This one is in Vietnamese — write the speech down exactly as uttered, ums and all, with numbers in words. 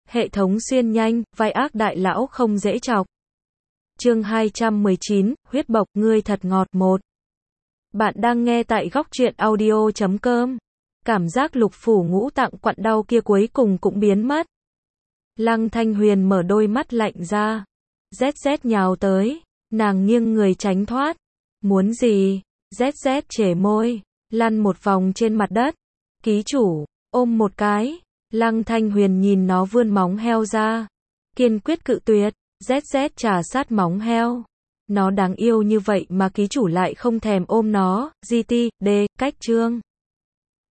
Hệ thống xuyên nhanh, vai ác đại lão không dễ chọc. Chương hai trăm mười chín, huyết bộc, ngươi thật ngọt một. Bạn đang nghe tại góc truyện audio chấm com. Cảm giác lục phủ ngũ tạng quặn đau kia cuối cùng cũng biến mất. Lăng Thanh Huyền mở đôi mắt lạnh ra. Z Z nhào tới. Nàng nghiêng người tránh thoát. Muốn gì? Z Z chề môi. Lăn một vòng trên mặt đất. Ký chủ, ôm một cái. Lăng Thanh Huyền nhìn nó vươn móng heo ra. Kiên quyết cự tuyệt. Z Z trà sát móng heo. Nó đáng yêu như vậy mà ký chủ lại không thèm ôm nó. giê tê, D, cách chương.